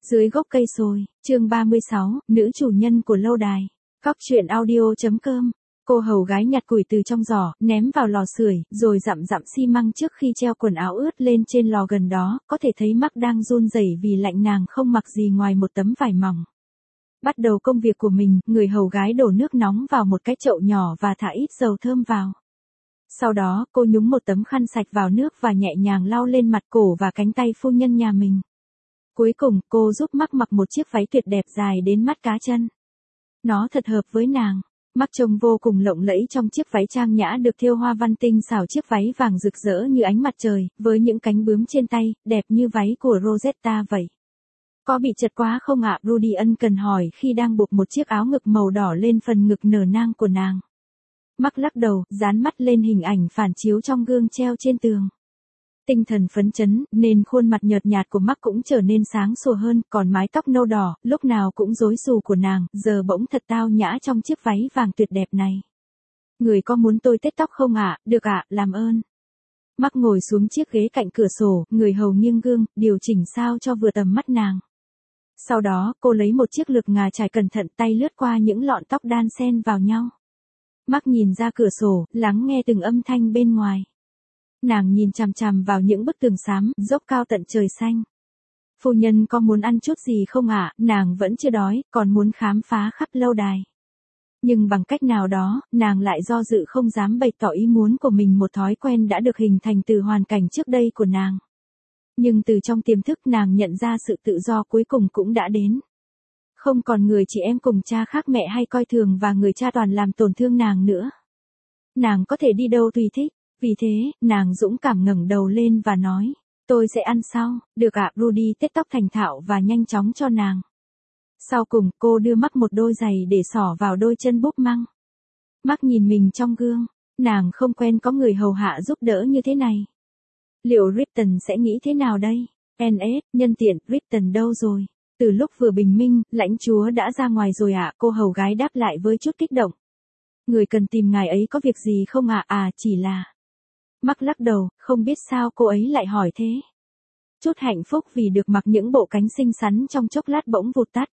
Dưới gốc cây sồi, chương 36, nữ chủ nhân của lâu đài. Cóc truyện audio.com. Cô hầu gái nhặt củi từ trong giỏ, ném vào lò sưởi, rồi dặm dặm xi măng trước khi treo quần áo ướt lên trên lò gần đó, có thể thấy Mark đang run rẩy vì lạnh, nàng không mặc gì ngoài một tấm vải mỏng. Bắt đầu công việc của mình, người hầu gái đổ nước nóng vào một cái chậu nhỏ và thả ít dầu thơm vào. Sau đó, cô nhúng một tấm khăn sạch vào nước và nhẹ nhàng lau lên mặt, cổ và cánh tay phu nhân nhà mình. Cuối cùng, cô giúp Mark mặc một chiếc váy tuyệt đẹp dài đến mắt cá chân. Nó thật hợp với nàng. Mark trông vô cùng lộng lẫy trong chiếc váy trang nhã được thêu hoa văn tinh xảo, chiếc váy vàng rực rỡ như ánh mặt trời, với những cánh bướm trên tay, đẹp như váy của Rosetta vậy. Có bị chật quá không ạ? Rudy ân cần hỏi khi đang buộc một chiếc áo ngực màu đỏ lên phần ngực nở nang của nàng. Mark lắc đầu, dán mắt lên hình ảnh phản chiếu trong gương treo trên tường. Tinh thần phấn chấn, nên khuôn mặt nhợt nhạt của Mark cũng trở nên sáng sủa hơn, còn mái tóc nâu đỏ, lúc nào cũng rối xù của nàng, giờ bỗng thật tao nhã trong chiếc váy vàng tuyệt đẹp này. Người có muốn tôi tết tóc không ạ? Được ạ, làm ơn. Mark ngồi xuống chiếc ghế cạnh cửa sổ, người hầu nghiêng gương, điều chỉnh sao cho vừa tầm mắt nàng. Sau đó, cô lấy một chiếc lược ngà trải cẩn thận, tay lướt qua những lọn tóc đan xen vào nhau. Mark nhìn ra cửa sổ, lắng nghe từng âm thanh bên ngoài. Nàng nhìn chằm chằm vào những bức tường xám, dốc cao tận trời xanh. Phu nhân có muốn ăn chút gì không ạ? Nàng vẫn chưa đói, còn muốn khám phá khắp lâu đài. Nhưng bằng cách nào đó, nàng lại do dự không dám bày tỏ ý muốn của mình, một thói quen đã được hình thành từ hoàn cảnh trước đây của nàng. Nhưng từ trong tiềm thức nàng nhận ra sự tự do cuối cùng cũng đã đến. Không còn người chị em cùng cha khác mẹ hay coi thường và người cha toàn làm tổn thương nàng nữa. Nàng có thể đi đâu tùy thích. Vì thế, nàng dũng cảm ngẩng đầu lên và nói, tôi sẽ ăn sau. Được ạ. Rudy tết tóc thành thạo và nhanh chóng cho nàng. Sau cùng, cô đưa Mark một đôi giày để xỏ vào đôi chân búp măng. Mark nhìn mình trong gương, nàng không quen có người hầu hạ giúp đỡ như thế này. Liệu Ripton sẽ nghĩ thế nào đây? NS, nhân tiện, Ripton đâu rồi? Từ lúc vừa bình minh, lãnh chúa đã ra ngoài rồi ạ. Cô hầu gái đáp lại với chút kích động. Người cần tìm ngài ấy có việc gì không ạ? Chỉ là... Mark lắc đầu, không biết sao cô ấy lại hỏi thế. Chút hạnh phúc vì được mặc những bộ cánh xinh xắn trong chốc lát bỗng vụt tắt.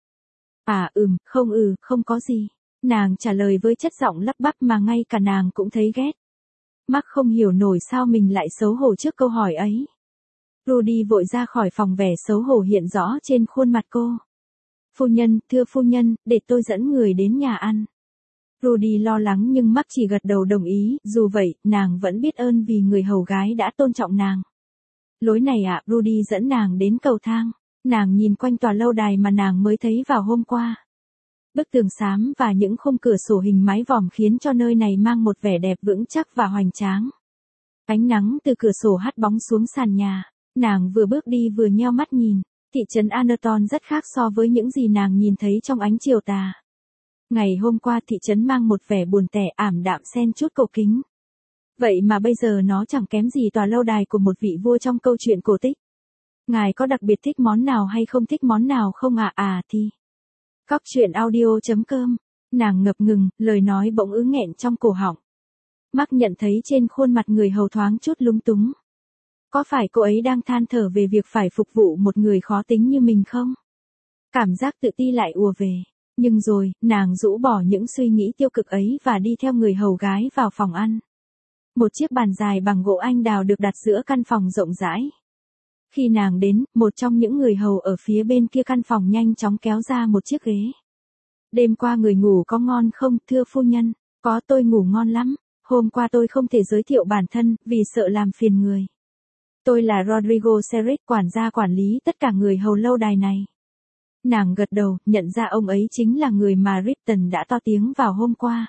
Không có gì. Nàng trả lời với chất giọng lắp bắp mà ngay cả nàng cũng thấy ghét. Mark không hiểu nổi sao mình lại xấu hổ trước câu hỏi ấy. Rudy vội ra khỏi phòng, vẻ xấu hổ hiện rõ trên khuôn mặt cô. Phu nhân, thưa phu nhân, để tôi dẫn người đến nhà ăn. Rudy lo lắng nhưng Mark chỉ gật đầu đồng ý, dù vậy, nàng vẫn biết ơn vì người hầu gái đã tôn trọng nàng. Lối này ạ. Rudy dẫn nàng đến cầu thang. Nàng nhìn quanh tòa lâu đài mà nàng mới thấy vào hôm qua. Bức tường xám và những khung cửa sổ hình mái vòm khiến cho nơi này mang một vẻ đẹp vững chắc và hoành tráng. Ánh nắng từ cửa sổ hắt bóng xuống sàn nhà. Nàng vừa bước đi vừa nheo mắt nhìn. Thị trấn Anerton rất khác so với những gì nàng nhìn thấy trong ánh chiều tà. Ngày hôm qua thị trấn mang một vẻ buồn tẻ, ảm đạm xen chút cổ kính. Vậy mà bây giờ nó chẳng kém gì tòa lâu đài của một vị vua trong câu chuyện cổ tích. Ngài có đặc biệt thích món nào hay không thích món nào không ạ? Thì. Cóc truyện audio.com. Nàng ngập ngừng, lời nói bỗng ứ nghẹn trong cổ họng. Mark nhận thấy trên khuôn mặt người hầu thoáng chút lúng túng. Có phải cô ấy đang than thở về việc phải phục vụ một người khó tính như mình không? Cảm giác tự ti lại ùa về. Nhưng rồi, nàng rũ bỏ những suy nghĩ tiêu cực ấy và đi theo người hầu gái vào phòng ăn. Một chiếc bàn dài bằng gỗ anh đào được đặt giữa căn phòng rộng rãi. Khi nàng đến, một trong những người hầu ở phía bên kia căn phòng nhanh chóng kéo ra một chiếc ghế. Đêm qua người ngủ có ngon không, thưa phu nhân? Có, tôi ngủ ngon lắm. Hôm qua tôi không thể giới thiệu bản thân, vì sợ làm phiền người. Tôi là Rodrigo Serret, quản gia quản lý tất cả người hầu lâu đài này. Nàng gật đầu, nhận ra ông ấy chính là người mà Ripton đã to tiếng vào hôm qua.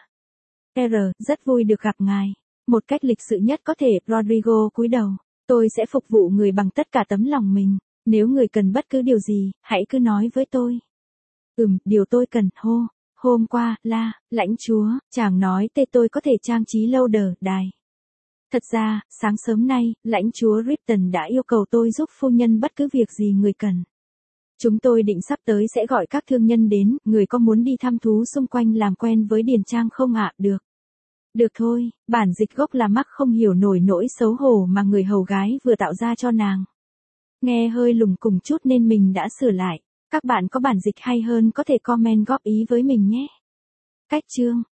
Rất vui được gặp ngài. Một cách lịch sự nhất có thể, Rodrigo cúi đầu. Tôi sẽ phục vụ người bằng tất cả tấm lòng mình. Nếu người cần bất cứ điều gì, hãy cứ nói với tôi. Điều tôi cần, hôm qua, lãnh chúa, chàng nói tôi có thể trang trí lâu đài. Thật ra, sáng sớm nay, lãnh chúa Ripton đã yêu cầu tôi giúp phu nhân bất cứ việc gì người cần. Chúng tôi định sắp tới sẽ gọi các thương nhân đến, người có muốn đi thăm thú xung quanh làm quen với điền trang không ạ? Được. Được thôi, bản dịch gốc là Mark không hiểu nổi nỗi xấu hổ mà người hầu gái vừa tạo ra cho nàng. Nghe hơi lùng cùng chút nên mình đã sửa lại. Các bạn có bản dịch hay hơn có thể comment góp ý với mình nhé. Cách chương